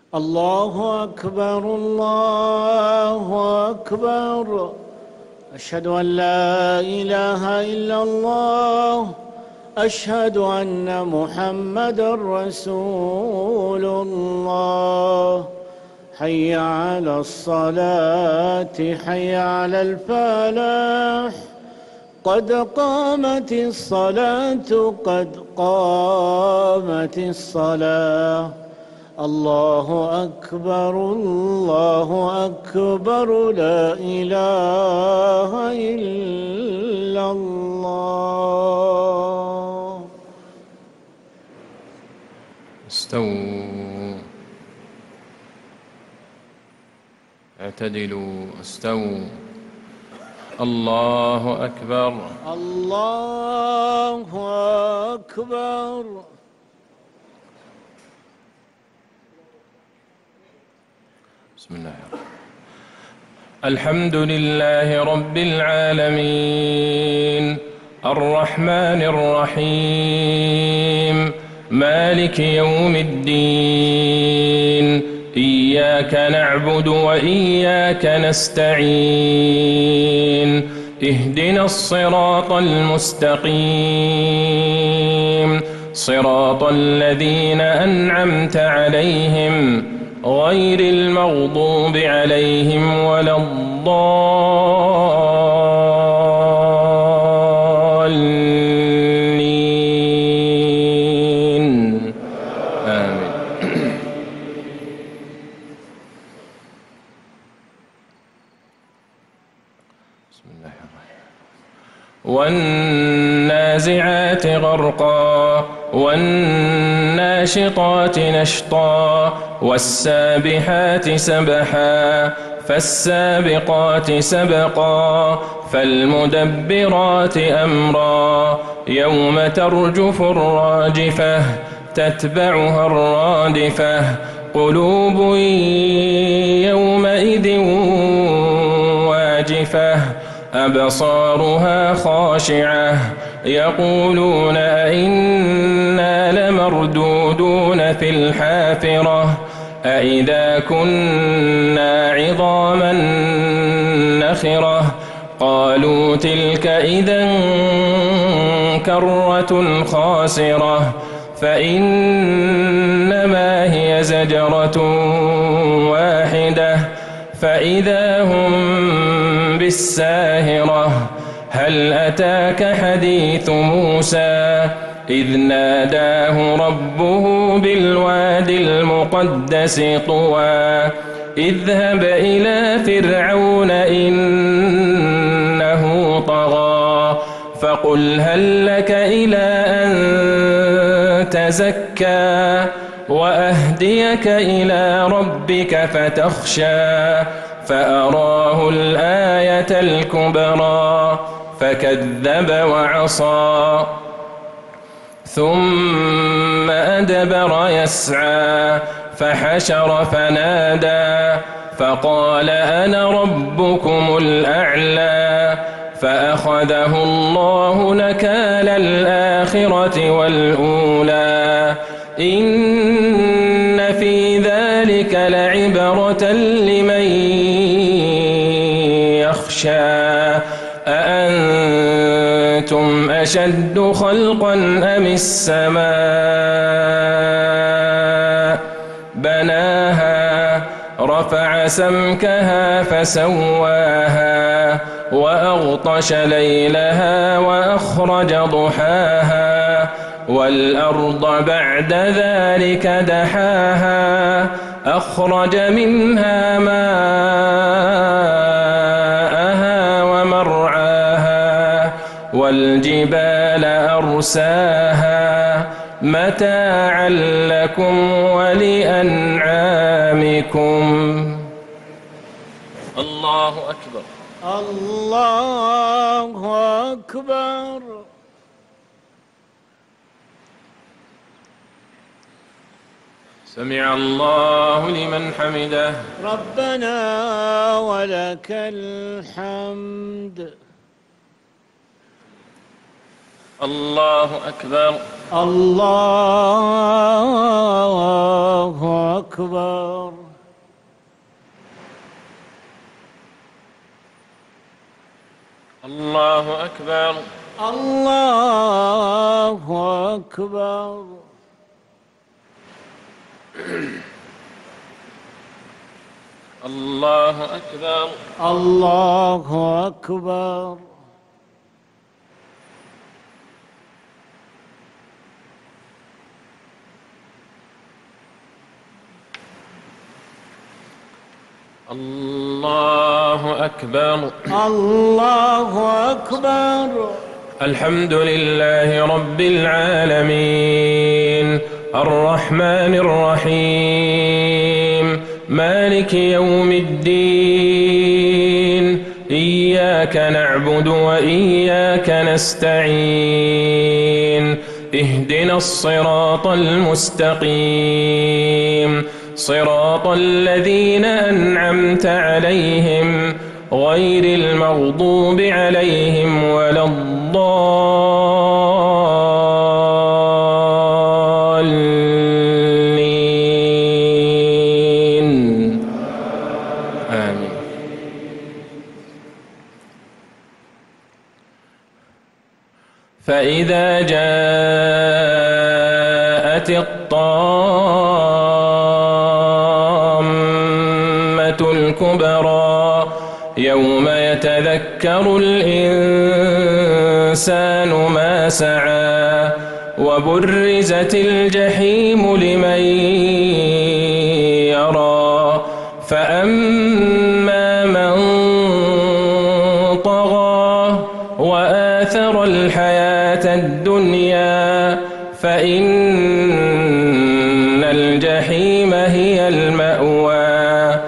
الله أكبر الله أكبر. أشهد أن لا إله إلا الله. أشهد أن محمدًا رسول الله. حي على الصلاة حي على الفلاح. قد قامت الصلاة قد قامت الصلاة. الله أكبر الله أكبر. لا إله إلا الله. استووا، اعتدلوا، استووا. الله أكبر الله أكبر. بسم الله الحمد لله رب العالمين الرحمن الرحيم مالك يوم الدين. إياك نعبد وإياك نستعين. اهدنا الصراط المستقيم صراط الذين أنعمت عليهم غير المغضوب عليهم ولا الضالين. آمين. بسم الله الرحمن الرحيم. والنازعات غرقا والناشطات نشطا والسابحات سبحا فالسابقات سبقا فالمدبرات أمرا. يوم ترجف الراجفة تتبعها الرادفة. قلوب يومئذ واجفة أبصارها خاشعة يقولون أئنا لمردودون في الحافرة أئذا كنا عظاما نخرة. قالوا تلك إذا كرة خاسرة فإنما هي زجرة واحدة فإذا هم بالساهرة. هل أتاك حديث موسى إذ ناداه ربه بالواد المقدس طوى. اذهب إلى فرعون إنه طغى فقل هل لك إلى أن تزكى وأهديك إلى ربك فتخشى. فأراه الآية الكبرى فكذب وعصى ثم أدبر يسعى فحشر فنادى فقال أنا ربكم الأعلى. فأخذه الله نكال الآخرة والأولى. إن في ذلك لعبرة لمن يخشى. أأنتم أشد خلقا أم السماء بناها رفع سمكها فسواها وأغطش ليلها وأخرج ضحاها والأرض بعد ذلك دحاها أخرج منها ماءها ومرعاها والجبال أرساها متاعا لكم ولأنعامكم. الله أكبر الله أكبر. سمع الله لمن حمده. ربنا ولك الحمد. الله أكبر الله أكبر. الله أكبر. الله أكبر. الله أكبر. الله أكبر. الله أكبر. الله أكبر. الحمد لله رب العالمين الرحمن الرحيم مالك يوم الدين إياك نعبد وإياك نستعين اهدنا الصراط المستقيم صراط الذين أنعمت عليهم غير المغضوب عليهم ولا الضالين آمين. فإذا جاءت الطامة الكبرى يوم يتذكر الإنسان ما سعى وبرزت الجحيم لمن يرى فأما من طغى وآثر الحياة الدنيا فإن الجحيم هي المأوى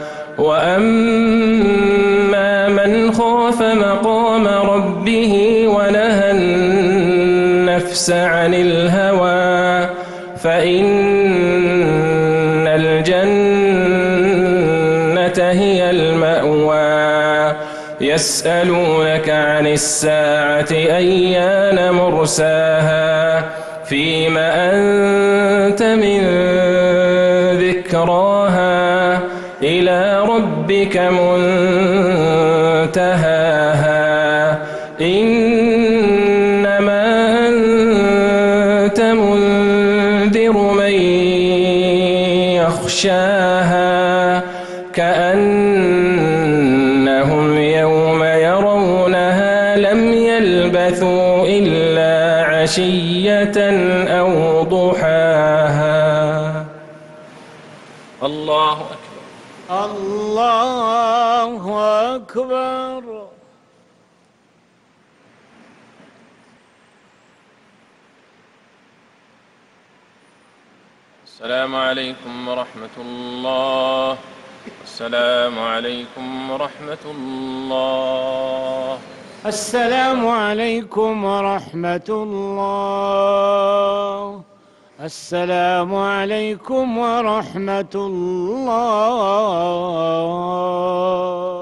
وأما من خاف مقام ربه ونهى النفس عن الهوى فإن الجنة هي المأوى يسألونك عن الساعة أيان مرساها فيم أنت من ذكراها إلى ربك منتهاها إنما أنت منذر من يخشاها كأنهم يوم يرونها لم يلبثوا إلا عشية أو ضحاها. الله أكبر. الله أكبر. السلام عليكم ورحمة الله. السلام عليكم ورحمة الله. السلام عليكم ورحمة الله. السلام عليكم ورحمة الله.